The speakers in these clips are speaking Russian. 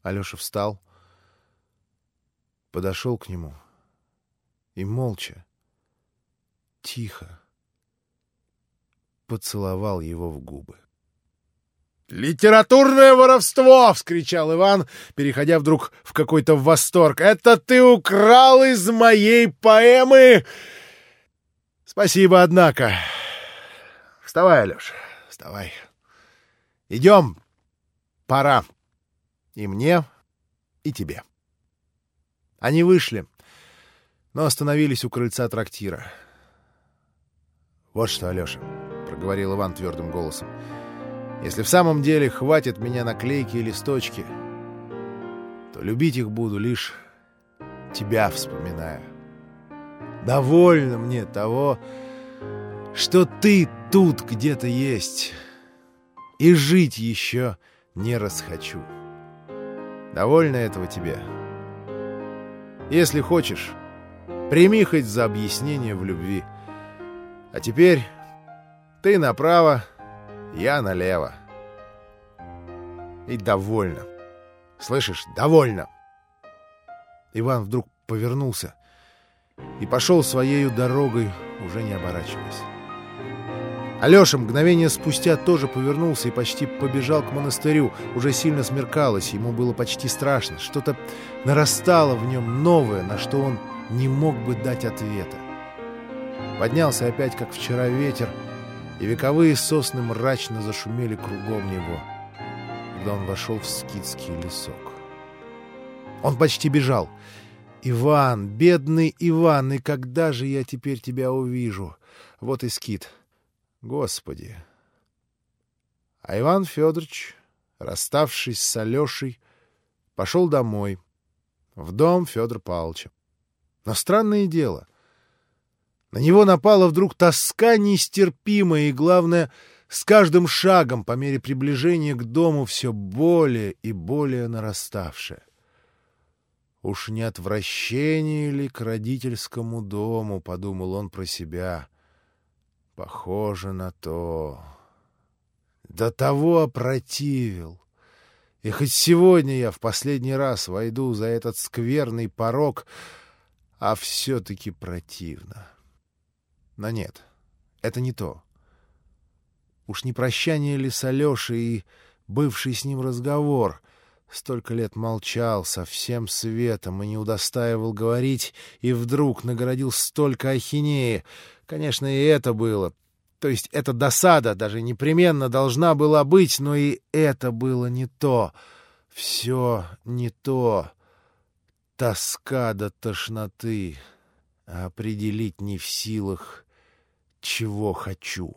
Алеша встал, подошел к нему и молча, тихо поцеловал его в губы. «Литературное воровство!» — вскричал Иван, переходя вдруг в какой-то восторг. «Это ты украл из моей поэмы!» «Спасибо, однако. Вставай, Алеша, вставай. Идем. Пора. И мне, и тебе». Они вышли, но остановились у крыльца трактира. «Вот что, Алеша», — проговорил Иван твердым голосом, — «если в самом деле хватит меня наклейки и листочки, то любить их буду лишь тебя вспоминая. Довольно мне того, что ты тут где-то есть, и жить еще не расхочу. Довольно этого тебе? Если хочешь, прими хоть за объяснение в любви. А теперь ты направо, я налево. И довольно. Слышишь, довольно!» Иван вдруг повернулся и пошел своею дорогой, уже не оборачиваясь. Алеша мгновение спустя тоже повернулся и почти побежал к монастырю. Уже сильно смеркалось, ему было почти страшно. Что-то нарастало в нем новое, на что он не мог бы дать ответа. Поднялся опять, как вчера, ветер, и вековые сосны мрачно зашумели кругом него, когда он вошел в скитский лесок. Он почти бежал. «Иван, бедный Иван, и когда же я теперь тебя увижу? Вот и скит. Господи!» А Иван Федорович, расставшись с Алешей, пошел домой, в дом Федора Павловича. Но странное дело, на него напала вдруг тоска нестерпимая и, главное, с каждым шагом по мере приближения к дому все более и более нараставшая. «Уж не отвращение ли к родительскому дому?» — подумал он про себя. «Похоже на то. До того опротивил. И хоть сегодня я в последний раз войду за этот скверный порог, а все-таки противно. Но нет, это не то. Уж не прощание ли с Алешей и бывший с ним разговор? Столько лет молчал со всем светом и не удостаивал говорить, и вдруг нагородил столько ахинеи. Конечно, и это было. То есть эта досада даже непременно должна была быть, но и это было не то. Все не то. Тоска до тошноты, а определить не в силах, чего хочу.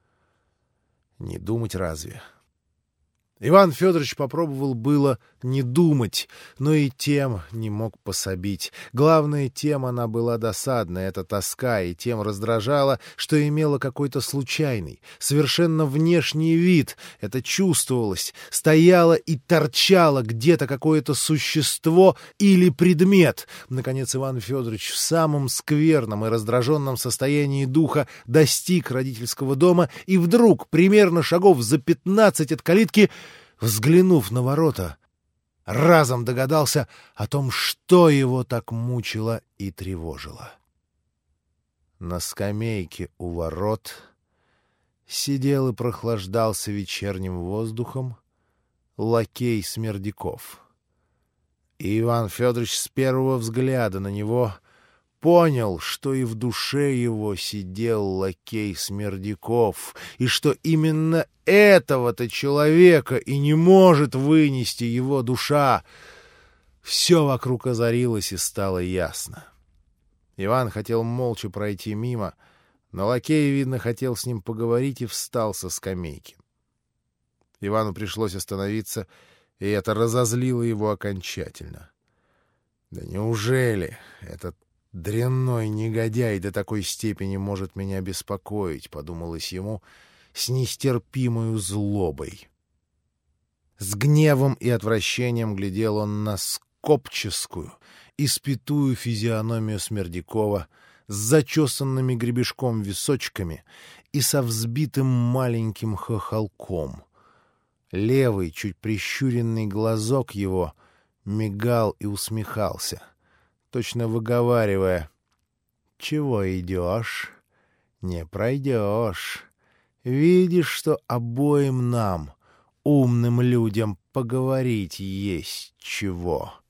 Не думать разве? Иван Федорович попробовал было не думать, но и тем не мог пособить. Главное, тем она была досадная, эта тоска, и тем раздражала, что имела какой-то случайный, совершенно внешний вид. Это чувствовалось, стояло и торчало где-то какое-то существо или предмет. Наконец Иван Федорович в самом скверном и раздраженном состоянии духа достиг родительского дома и вдруг, примерно шагов за 15 от калитки, взглянув на ворота, разом догадался о том, что его так мучило и тревожило. На скамейке у ворот сидел и прохлаждался вечерним воздухом лакей Смердяков. И Иван Федорович с первого взгляда на него понял, что и в душе его сидел лакей Смердяков, и что именно этого-то человека и не может вынести его душа. Все вокруг озарилось и стало ясно. Иван хотел молча пройти мимо, но лакей, видно, хотел с ним поговорить и встал со скамейки. Ивану пришлось остановиться, и это разозлило его окончательно. Да неужели этот дрянной негодяй до такой степени может меня беспокоить, — подумалось ему с нестерпимою злобой. С гневом и отвращением глядел он на скопческую, испятую физиономию Смердякова с зачесанными гребешком височками и со взбитым маленьким хохолком. Левый, чуть прищуренный глазок его мигал и усмехался, точно выговаривая: «Чего идешь? Не пройдешь. Видишь, что обоим нам, умным людям, поговорить есть чего».